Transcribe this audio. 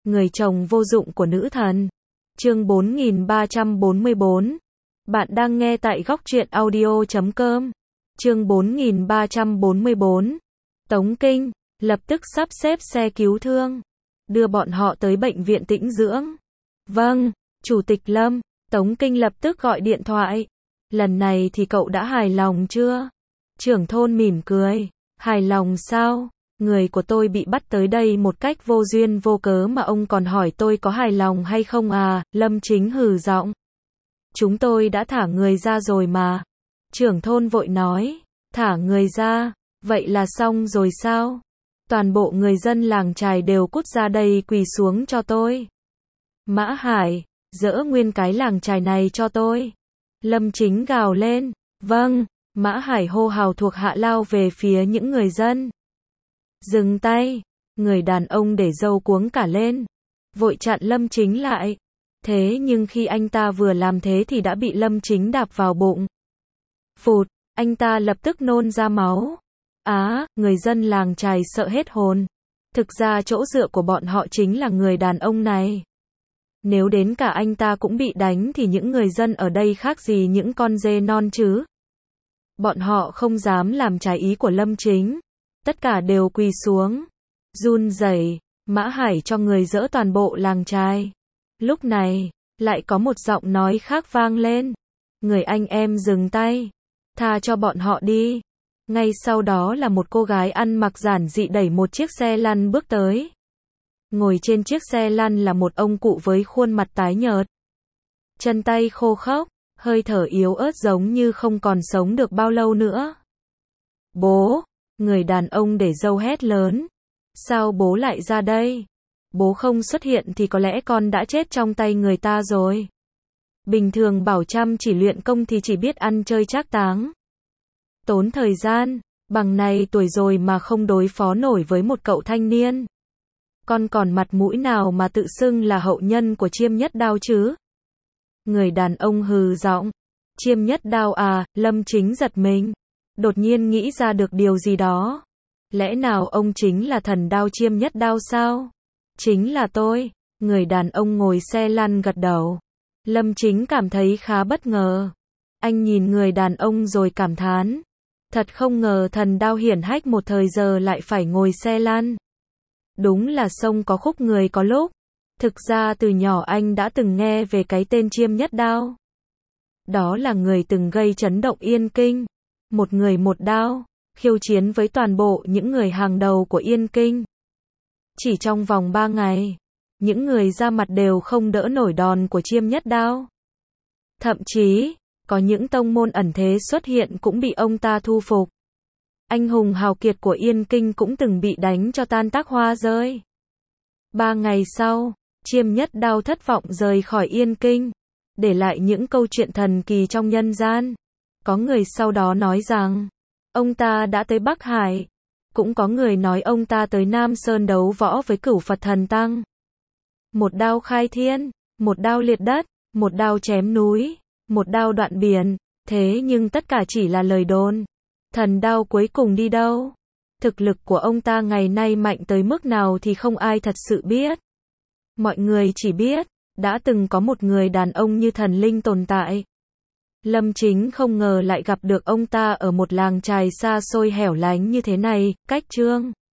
người chồng vô dụng của nữ thần. Chương 4344. Bạn đang nghe tại góc truyện audio.com. Chương 4344. Tống Kinh lập tức sắp xếp xe cứu thương, đưa bọn họ tới bệnh viện tĩnh dưỡng. Vâng, Chủ tịch Lâm. Tống Kinh lập tức gọi điện thoại. Lần này thì cậu đã hài lòng chưa? Trưởng thôn mỉm cười. Hài lòng sao? Người của tôi bị bắt tới đây một cách vô duyên vô cớ mà ông còn hỏi tôi có hài lòng hay không à? Lâm Chính hừ giọng. Chúng tôi đã thả người ra rồi mà. Trưởng thôn vội nói. Thả người ra? Vậy là xong rồi sao? Toàn bộ người dân làng Trài đều cút ra đây quỳ xuống cho tôi. Mã Hải, dỡ nguyên cái làng Trài này cho tôi. Lâm Chính gào lên. Vâng. Mã Hải hô hào thuộc hạ lao về phía những người dân. Dừng tay. Người đàn ông để râu cuống cả lên, vội chặn Lâm Chính lại. Thế nhưng khi anh ta vừa làm thế thì đã bị Lâm Chính đạp vào bụng. Phụt, anh ta lập tức nôn ra máu. Người dân làng Trài sợ hết hồn. Thực ra chỗ dựa của bọn họ chính là người đàn ông này. Nếu đến cả anh ta cũng bị đánh thì những người dân ở đây khác gì những con dê non chứ. Bọn họ không dám làm trái ý của Lâm Chính. Tất cả đều quỳ xuống. Run rẩy, Mã Hải cho người dỡ toàn bộ làng Trài. Lúc này, lại có một giọng nói khác vang lên. Người anh em dừng tay. Tha cho bọn họ đi. Ngay sau đó là một cô gái ăn mặc giản dị đẩy một chiếc xe lăn bước tới. Ngồi trên chiếc xe lăn là một ông cụ với khuôn mặt tái nhợt. Chân tay khô khốc, hơi thở yếu ớt giống như không còn sống được bao lâu nữa. Bố! Người đàn ông để râu hét lớn. Sao bố lại ra đây? Bố không xuất hiện thì có lẽ con đã chết trong tay người ta rồi. Bình thường bảo chăm chỉ luyện công thì chỉ biết ăn chơi trác táng. Tốn thời gian, bằng này tuổi rồi mà không đối phó nổi với một cậu thanh niên. Con còn mặt mũi nào mà tự xưng là hậu nhân của Chiêm Nhất Đao chứ? Người đàn ông hừ giọng. Chiêm Nhất Đao à? Lâm Chính giật mình. Đột nhiên nghĩ ra được điều gì đó. Lẽ nào ông chính là thần đao Chiêm Nhất Đao sao? Chính là tôi. Người đàn ông ngồi xe lăn gật đầu. Lâm Chính cảm thấy khá bất ngờ. Anh nhìn người đàn ông rồi cảm thán. Thật không ngờ thần đao hiển hách một thời giờ lại phải ngồi xe lăn. Đúng là sông có khúc người có lúc. Thực ra từ nhỏ anh đã từng nghe về cái tên Chiêm Nhất Đao. Đó là người từng gây chấn động Yên Kinh. Một người một đao, khiêu chiến với toàn bộ những người hàng đầu của Yên Kinh. Chỉ trong vòng 3 ngày, những người ra mặt đều không đỡ nổi đòn của Chiêm Nhất Đao. Thậm chí, có những tông môn ẩn thế xuất hiện cũng bị ông ta thu phục. Anh hùng hào kiệt của Yên Kinh cũng từng bị đánh cho tan tác hoa rơi. 3 ngày sau, Chiêm Nhất Đao thất vọng rời khỏi Yên Kinh, để lại những câu chuyện thần kỳ trong nhân gian. Có người sau đó nói rằng, ông ta đã tới Bắc Hải. Cũng có người nói ông ta tới Nam Sơn đấu võ với Cửu Phật Thần Tăng. Một đao khai thiên, một đao liệt đất, một đao chém núi, một đao đoạn biển. Thế nhưng tất cả chỉ là lời đồn. Thần đao cuối cùng đi đâu? Thực lực của ông ta ngày nay mạnh tới mức nào thì không ai thật sự biết. Mọi người chỉ biết, đã từng có một người đàn ông như thần linh tồn tại. Lâm Chính không ngờ lại gặp được ông ta ở một làng Trài xa xôi hẻo lánh như thế này, cách Chương